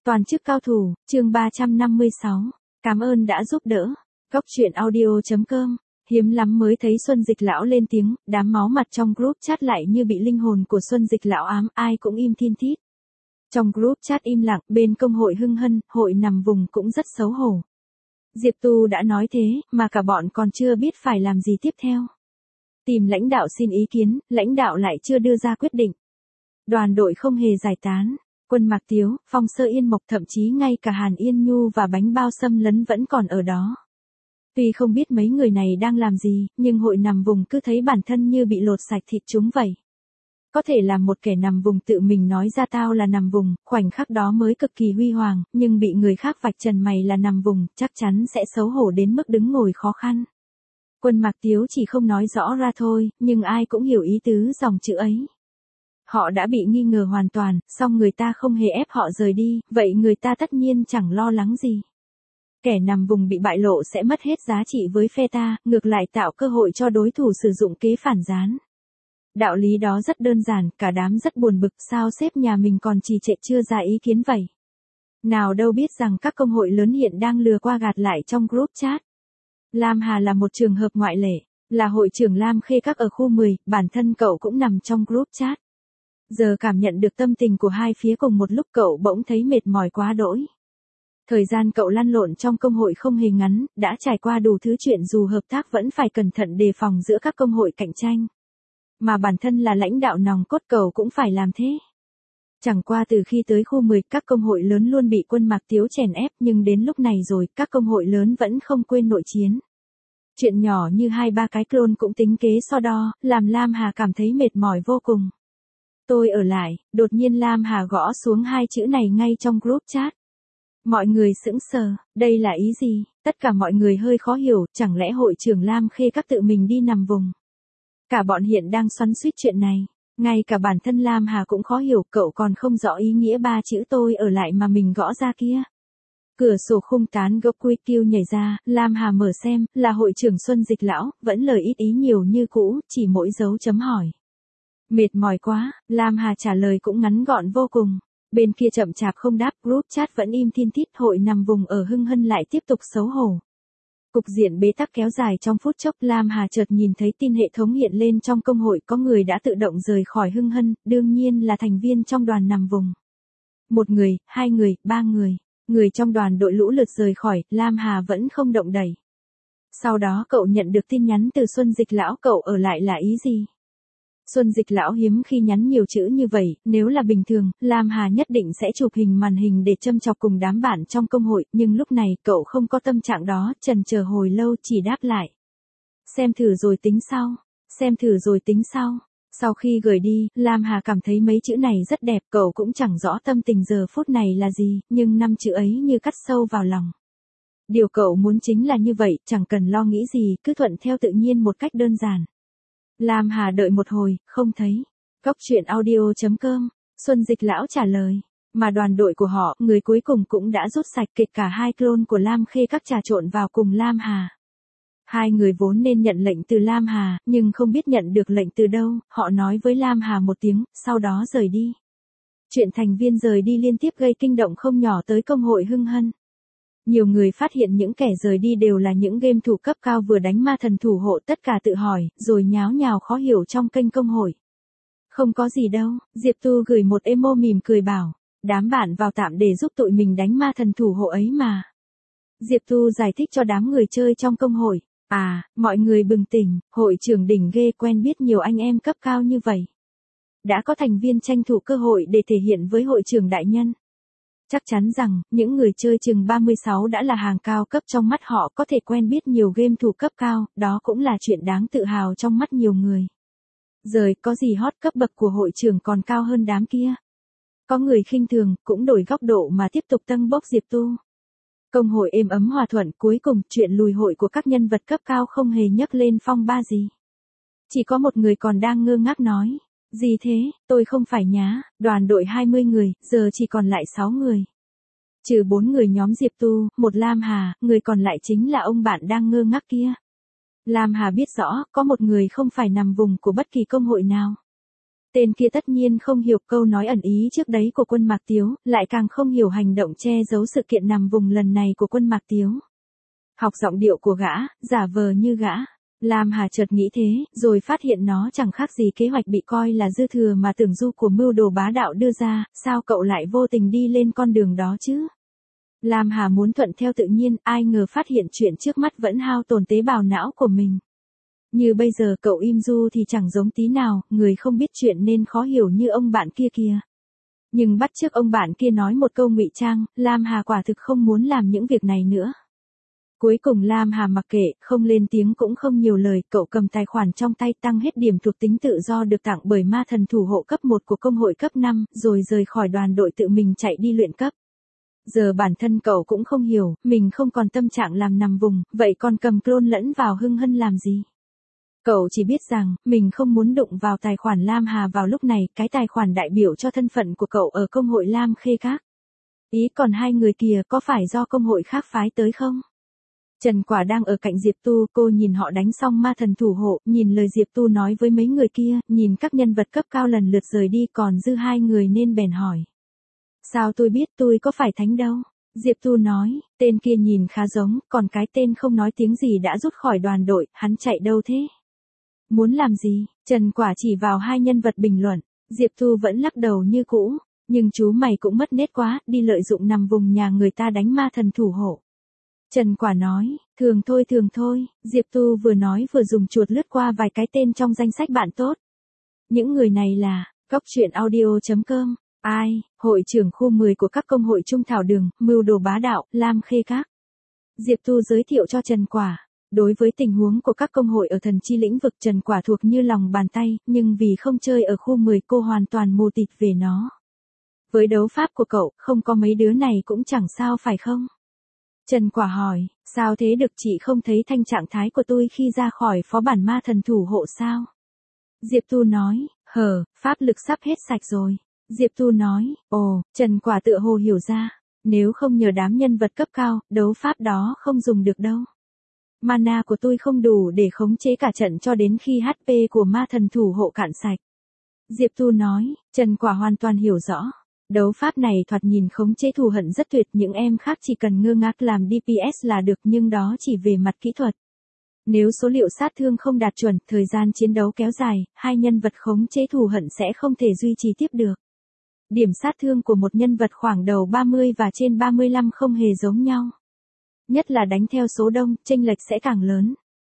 Toàn chức cao thủ, chương 356. Cảm ơn đã giúp đỡ. Góc truyện audio.com. Hiếm lắm mới thấy Xuân Dịch lão lên tiếng, đám máu mặt trong group chat lại như bị linh hồn của Xuân Dịch lão ám, ai cũng im thin thít. Trong group chat im lặng, bên công hội Hưng Hân, hội nằm vùng cũng rất xấu hổ. Diệp Tu đã nói thế, mà cả bọn còn chưa biết phải làm gì tiếp theo. Tìm lãnh đạo xin ý kiến, lãnh đạo lại chưa đưa ra quyết định. Đoàn đội không hề giải tán. Quân Mạc Tiếu, Phong Sơ Yên Mộc, thậm chí ngay cả Hàn Yên Nhu và bánh bao xâm lấn vẫn còn ở đó. Tuy không biết mấy người này đang làm gì, nhưng hội nằm vùng cứ thấy bản thân như bị lột sạch thịt chúng vậy. Có thể là một kẻ nằm vùng tự mình nói ra tao là nằm vùng, khoảnh khắc đó mới cực kỳ huy hoàng, nhưng bị người khác vạch trần mày là nằm vùng, chắc chắn sẽ xấu hổ đến mức đứng ngồi khó khăn. Quân Mạc Tiếu chỉ không nói rõ ra thôi, nhưng ai cũng hiểu ý tứ dòng chữ ấy. Họ đã bị nghi ngờ hoàn toàn, song người ta không hề ép họ rời đi, vậy người ta tất nhiên chẳng lo lắng gì. Kẻ nằm vùng bị bại lộ sẽ mất hết giá trị với phe ta, ngược lại tạo cơ hội cho đối thủ sử dụng kế phản gián. Đạo lý đó rất đơn giản, cả đám rất buồn bực, sao sếp nhà mình còn trì trệ chưa ra ý kiến vậy. Nào đâu biết rằng các công hội lớn hiện đang lừa qua gạt lại trong group chat. Lam Hà là một trường hợp ngoại lệ, là hội trưởng Lam Khê Các ở khu 10, bản thân cậu cũng nằm trong group chat. Giờ cảm nhận được tâm tình của hai phía cùng một lúc cậu bỗng thấy mệt mỏi quá đỗi. Thời gian cậu lăn lộn trong công hội không hề ngắn, đã trải qua đủ thứ chuyện dù hợp tác vẫn phải cẩn thận đề phòng giữa các công hội cạnh tranh. Mà bản thân là lãnh đạo nòng cốt cậu cũng phải làm thế. Chẳng qua từ khi tới khu 10 các công hội lớn luôn bị Quân Mạc Tiếu chèn ép nhưng đến lúc này rồi các công hội lớn vẫn không quên nội chiến. Chuyện nhỏ như 2-3 cái clone cũng tính kế so đo, làm Lam Hà cảm thấy mệt mỏi vô cùng. Tôi ở lại, đột nhiên Lam Hà gõ xuống hai chữ này ngay trong group chat. Mọi người sững sờ, đây là ý gì? Tất cả mọi người hơi khó hiểu, chẳng lẽ hội trưởng Lam Khê Các tự mình đi nằm vùng. Cả bọn hiện đang xoắn xuýt chuyện này, ngay cả bản thân Lam Hà cũng khó hiểu, cậu còn không rõ ý nghĩa ba chữ tôi ở lại mà mình gõ ra kia. Cửa sổ khung tán gốc quy kêu nhảy ra, Lam Hà mở xem, là hội trưởng Xuân Dịch lão, vẫn lời ít ý nhiều như cũ, chỉ mỗi dấu chấm hỏi. Mệt mỏi quá, Lam Hà trả lời cũng ngắn gọn vô cùng. Bên kia chậm chạp không đáp, group chat vẫn im thin thít, hội nằm vùng ở Hưng Hân lại tiếp tục xấu hổ. Cục diện bế tắc kéo dài trong phút chốc, Lam Hà chợt nhìn thấy tin hệ thống hiện lên trong công hội có người đã tự động rời khỏi Hưng Hân, đương nhiên là thành viên trong đoàn nằm vùng. Một người, hai người, ba người. Người trong đoàn đội lũ lượt rời khỏi, Lam Hà vẫn không động đẩy. Sau đó cậu nhận được tin nhắn từ Xuân Dịch lão, cậu ở lại là ý gì? Xuân Dịch lão hiếm khi nhắn nhiều chữ như vậy, nếu là bình thường, Lam Hà nhất định sẽ chụp hình màn hình để châm chọc cùng đám bạn trong công hội, nhưng lúc này cậu không có tâm trạng đó, chần chờ hồi lâu chỉ đáp lại. Xem thử rồi tính sau, xem thử rồi tính sau. Sau khi gửi đi, Lam Hà cảm thấy mấy chữ này rất đẹp, cậu cũng chẳng rõ tâm tình giờ phút này là gì, nhưng 5 chữ ấy như cắt sâu vào lòng. Điều cậu muốn chính là như vậy, chẳng cần lo nghĩ gì, cứ thuận theo tự nhiên một cách đơn giản. Lam Hà đợi một hồi, không thấy. Góc truyện audio.com, Xuân Dịch lão trả lời. Mà đoàn đội của họ, người cuối cùng cũng đã rút sạch, kể cả hai clone của Lam Khê Các trà trộn vào cùng Lam Hà. Hai người vốn nên nhận lệnh từ Lam Hà, nhưng không biết nhận được lệnh từ đâu, họ nói với Lam Hà một tiếng, sau đó rời đi. Chuyện thành viên rời đi liên tiếp gây kinh động không nhỏ tới công hội Hưng Hân. Nhiều người phát hiện những kẻ rời đi đều là những game thủ cấp cao vừa đánh ma thần thủ hộ, tất cả tự hỏi, rồi nháo nhào khó hiểu trong kênh công hội. Không có gì đâu, Diệp Tu gửi một emo mỉm cười bảo, đám bạn vào tạm để giúp tụi mình đánh ma thần thủ hộ ấy mà. Diệp Tu giải thích cho đám người chơi trong công hội, mọi người bừng tỉnh, hội trưởng đỉnh ghê quen biết nhiều anh em cấp cao như vậy. Đã có thành viên tranh thủ cơ hội để thể hiện với hội trưởng đại nhân. Chắc chắn rằng, những người chơi chừng 36 đã là hàng cao cấp trong mắt họ, có thể quen biết nhiều game thủ cấp cao, đó cũng là chuyện đáng tự hào trong mắt nhiều người. Rồi, có gì hot cấp bậc của hội trưởng còn cao hơn đám kia. Có người khinh thường, cũng đổi góc độ mà tiếp tục tâng bốc Diệp Tu. Công hội êm ấm hòa thuận, cuối cùng, chuyện lùi hội của các nhân vật cấp cao không hề nhấc lên phong ba gì. Chỉ có một người còn đang ngơ ngác nói. Gì thế, tôi không phải nhá, đoàn đội 20 người, giờ chỉ còn lại 6 người. Trừ 4 người nhóm Diệp Tu, một Lam Hà, người còn lại chính là ông bạn đang ngơ ngác kia. Lam Hà biết rõ, có một người không phải nằm vùng của bất kỳ công hội nào. Tên kia tất nhiên không hiểu câu nói ẩn ý trước đấy của Quân Mạc Tiếu, lại càng không hiểu hành động che giấu sự kiện nằm vùng lần này của Quân Mạc Tiếu. Học giọng điệu của gã, giả vờ như gã. Lam Hà chợt nghĩ thế, rồi phát hiện nó chẳng khác gì kế hoạch bị coi là dư thừa mà Tưởng Du của mưu đồ bá đạo đưa ra, sao cậu lại vô tình đi lên con đường đó chứ? Lam Hà muốn thuận theo tự nhiên, ai ngờ phát hiện chuyện trước mắt vẫn hao tổn tế bào não của mình. Như bây giờ cậu im du thì chẳng giống tí nào, người không biết chuyện nên khó hiểu như ông bạn kia kìa. Nhưng bắt chước ông bạn kia nói một câu ngụy trang, Lam Hà quả thực không muốn làm những việc này nữa. Cuối cùng Lam Hà mặc kệ, không lên tiếng cũng không nhiều lời, cậu cầm tài khoản trong tay tăng hết điểm thuộc tính tự do được tặng bởi ma thần thủ hộ cấp 1 của công hội cấp 5, rồi rời khỏi đoàn đội tự mình chạy đi luyện cấp. Giờ bản thân cậu cũng không hiểu, mình không còn tâm trạng làm nằm vùng, vậy còn cầm clone lẫn vào hưng hân làm gì? Cậu chỉ biết rằng, mình không muốn đụng vào tài khoản Lam Hà vào lúc này, cái tài khoản đại biểu cho thân phận của cậu ở công hội Lam Khê Các. Ý còn hai người kìa có phải do công hội khác phái tới không? Trần Quả đang ở cạnh Diệp Tu, cô nhìn họ đánh xong ma thần thủ hộ, nhìn lời Diệp Tu nói với mấy người kia, nhìn các nhân vật cấp cao lần lượt rời đi còn dư hai người nên bèn hỏi. Sao tôi biết tôi có phải thánh đâu? Diệp Tu nói, tên kia nhìn khá giống, còn cái tên không nói tiếng gì đã rút khỏi đoàn đội, hắn chạy đâu thế? Muốn làm gì? Trần Quả chỉ vào hai nhân vật bình luận, Diệp Tu vẫn lắc đầu như cũ, nhưng chú mày cũng mất nết quá, đi lợi dụng nằm vùng nhà người ta đánh ma thần thủ hộ. Trần Quả nói, thường thôi, Diệp Tu vừa nói vừa dùng chuột lướt qua vài cái tên trong danh sách bạn tốt. Những người này là, goctruyện.audio.com, ai, hội trưởng khu 10 của các công hội Trung Thảo Đường, mưu đồ bá đạo, Lam Khê Các. Diệp Tu giới thiệu cho Trần Quả. Đối với tình huống của các công hội ở thần chi lĩnh vực Trần Quả thuộc như lòng bàn tay, nhưng vì không chơi ở khu 10 cô hoàn toàn mù tịt về nó. Với đấu pháp của cậu, không có mấy đứa này cũng chẳng sao phải không? Trần Quả hỏi, sao thế được, chị không thấy thanh trạng thái của tôi khi ra khỏi phó bản ma thần thủ hộ sao? Diệp Tu nói, pháp lực sắp hết sạch rồi. Diệp Tu nói, Trần Quả tựa hồ hiểu ra, nếu không nhờ đám nhân vật cấp cao, đấu pháp đó không dùng được đâu. Mana của tôi không đủ để khống chế cả trận cho đến khi HP của ma thần thủ hộ cạn sạch. Diệp Tu nói, Trần Quả hoàn toàn hiểu rõ. Đấu pháp này thoạt nhìn khống chế thù hận rất tuyệt, những em khác chỉ cần ngơ ngác làm DPS là được, nhưng đó chỉ về mặt kỹ thuật. Nếu số liệu sát thương không đạt chuẩn, thời gian chiến đấu kéo dài, hai nhân vật khống chế thù hận sẽ không thể duy trì tiếp được. Điểm sát thương của một nhân vật khoảng đầu 30 và trên 35 không hề giống nhau. Nhất là đánh theo số đông, chênh lệch sẽ càng lớn.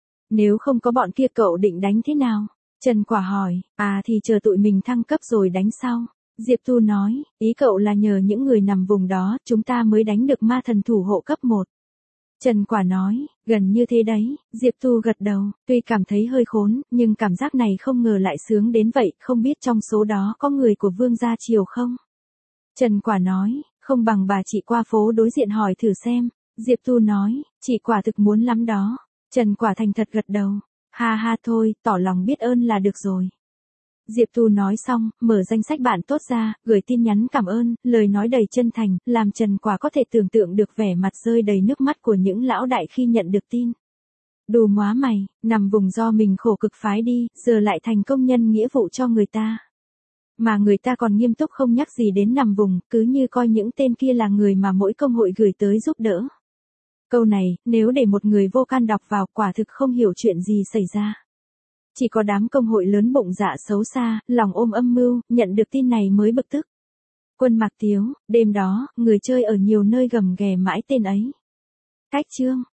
Nếu không có bọn kia cậu định đánh thế nào? Trần Quả hỏi, thì chờ tụi mình thăng cấp rồi đánh sau. Diệp Tu nói, ý cậu là nhờ những người nằm vùng đó, chúng ta mới đánh được ma thần thủ hộ cấp 1. Trần Quả nói, gần như thế đấy, Diệp Tu gật đầu, tuy cảm thấy hơi khốn, nhưng cảm giác này không ngờ lại sướng đến vậy, không biết trong số đó có người của Vương Gia Triều không? Trần Quả nói, không bằng bà chị qua phố đối diện hỏi thử xem. Diệp Tu nói, chị quả thực muốn lắm đó. Trần Quả thành thật gật đầu, ha thôi, tỏ lòng biết ơn là được rồi. Diệp Tu nói xong, mở danh sách bạn tốt ra, gửi tin nhắn cảm ơn, lời nói đầy chân thành, làm Trần Quả có thể tưởng tượng được vẻ mặt rơi đầy nước mắt của những lão đại khi nhận được tin. Đù móa mày, nằm vùng do mình khổ cực phái đi, giờ lại thành công nhân nghĩa vụ cho người ta. Mà người ta còn nghiêm túc không nhắc gì đến nằm vùng, cứ như coi những tên kia là người mà mỗi công hội gửi tới giúp đỡ. Câu này, nếu để một người vô can đọc vào, quả thực không hiểu chuyện gì xảy ra. Chỉ có đám công hội lớn bụng dạ xấu xa, lòng ôm âm mưu, nhận được tin này mới bực tức. Quân Mạc Tiếu, đêm đó, người chơi ở nhiều nơi gầm ghè mãi tên ấy. Cách chương.